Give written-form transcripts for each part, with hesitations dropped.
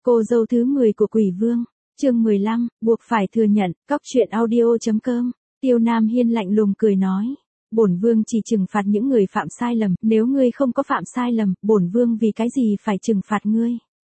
Cô dâu thứ 10 của Quỷ Vương, chương 15, buộc phải thừa nhận, cóc truyện audio.com, Tiêu Nam Hiên lạnh lùng cười nói. Bổn vương chỉ trừng phạt những người phạm sai lầm, nếu ngươi không có phạm sai lầm, bổn vương vì cái gì phải trừng phạt ngươi?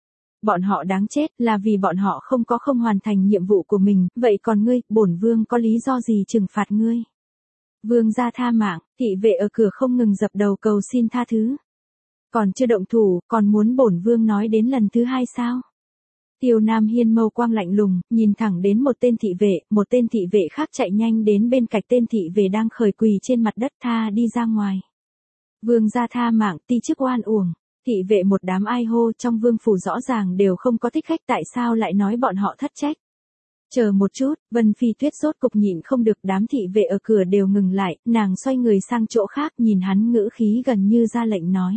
Bọn họ đáng chết là vì bọn họ không hoàn thành nhiệm vụ của mình, vậy còn ngươi, bổn vương có lý do gì trừng phạt ngươi? Vương gia tha mạng, thị vệ ở cửa không ngừng dập đầu cầu xin tha thứ. Còn chưa động thủ, còn muốn bổn vương nói đến lần thứ hai sao? Tiêu Nam Hiên mâu quang lạnh lùng, nhìn thẳng đến một tên thị vệ khác chạy nhanh đến bên cạnh tên thị vệ đang khởi quỳ trên mặt đất, tha đi ra ngoài. Vương gia tha mạng, ti chức oan uổng. Thị vệ một đám ai hô, trong vương phủ rõ ràng đều không có thích khách, tại sao lại nói bọn họ thất trách? Chờ một chút, Vân Phi Tuyết rốt cục nhịn không được, đám thị vệ ở cửa đều ngừng lại, nàng xoay người sang chỗ khác, nhìn hắn ngữ khí gần như ra lệnh nói.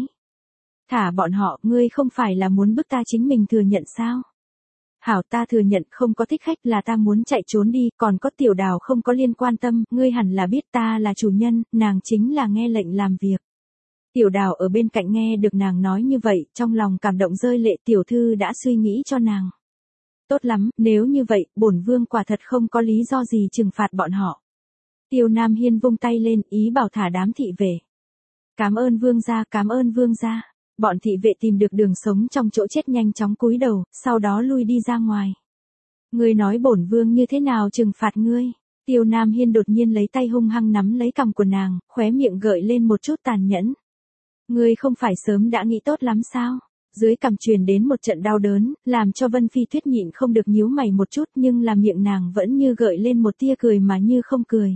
Thả bọn họ, ngươi không phải là muốn bức ta chính mình thừa nhận sao? Hảo, ta thừa nhận không có thích khách, là ta muốn chạy trốn đi, còn có Tiểu Đào không có liên quan tâm, ngươi hẳn là biết ta là chủ nhân, nàng chính là nghe lệnh làm việc. Tiểu Đào ở bên cạnh nghe được nàng nói như vậy, trong lòng cảm động rơi lệ, tiểu thư đã suy nghĩ cho nàng. Tốt lắm, nếu như vậy, bổn vương quả thật không có lý do gì trừng phạt bọn họ. Tiêu Nam Hiên vung tay lên, ý bảo thả đám thị vệ. Cảm ơn vương gia, cảm ơn vương gia. Bọn thị vệ tìm được đường sống trong chỗ chết nhanh chóng cúi đầu, sau đó lui đi ra ngoài. Ngươi nói bổn vương như thế nào trừng phạt ngươi? Tiêu Nam Hiên đột nhiên lấy tay hung hăng nắm lấy cằm của nàng, khóe miệng gợi lên một chút tàn nhẫn. Ngươi không phải sớm đã nghĩ tốt lắm sao? Dưới cằm truyền đến một trận đau đớn, làm cho Vân Phi Tuyết nhịn không được nhíu mày một chút, nhưng là miệng nàng vẫn như gợi lên một tia cười mà như không cười.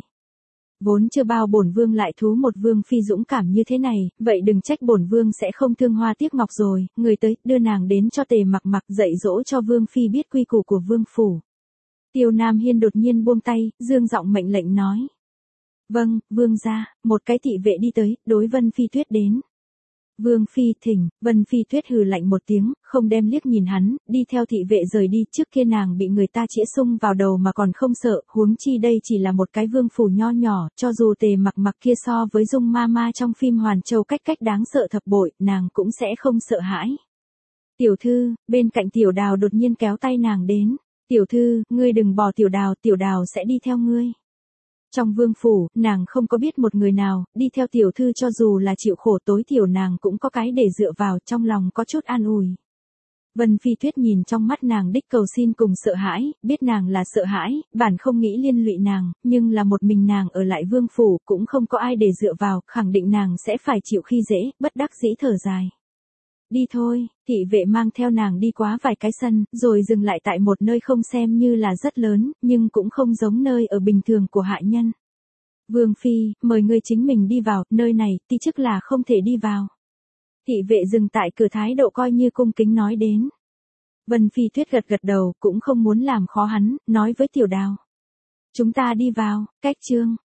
Vốn chưa bao bổn vương lại thú một vương phi dũng cảm như thế này, vậy đừng trách bổn vương sẽ không thương hoa tiếc ngọc rồi, người tới, đưa nàng đến cho Tề Mặc Mặc dạy dỗ cho vương phi biết quy củ của vương phủ. Tiêu Nam Hiên đột nhiên buông tay, dương giọng mệnh lệnh nói. Vâng, vương gia, một cái thị vệ đi tới, đối Vân Phi Tuyết đến. Vương phi thỉnh, Vân Phi Tuyết hừ lạnh một tiếng, không đem liếc nhìn hắn, đi theo thị vệ rời đi, trước kia nàng bị người ta chĩa sung vào đầu mà còn không sợ, huống chi đây chỉ là một cái vương phủ nho nhỏ, cho dù Tề Mặc Mặc kia so với Dung Ma Ma trong phim Hoàn Châu cách đáng sợ thập bội, nàng cũng sẽ không sợ hãi. Tiểu thư, bên cạnh Tiểu Đào đột nhiên kéo tay nàng đến. Tiểu thư, ngươi đừng bỏ Tiểu Đào sẽ đi theo ngươi. Trong vương phủ, nàng không có biết một người nào, đi theo tiểu thư cho dù là chịu khổ tối thiểu nàng cũng có cái để dựa vào, trong lòng có chút an ủi. Vân Phi Tuyết nhìn trong mắt nàng đích cầu xin cùng sợ hãi, biết nàng là sợ hãi, bản không nghĩ liên lụy nàng, nhưng là một mình nàng ở lại vương phủ, cũng không có ai để dựa vào, khẳng định nàng sẽ phải chịu khi dễ, bất đắc dĩ thở dài. Đi thôi, thị vệ mang theo nàng đi qua vài cái sân, rồi dừng lại tại một nơi không xem như là rất lớn, nhưng cũng không giống nơi ở bình thường của hạ nhân. Vương phi, mời ngươi chính mình đi vào, nơi này, ti chức là không thể đi vào. Thị vệ dừng tại cửa, thái độ coi như cung kính nói đến. Vân Phi Tuyết gật đầu, cũng không muốn làm khó hắn, nói với Tiểu Đào. Chúng ta đi vào, cách chương.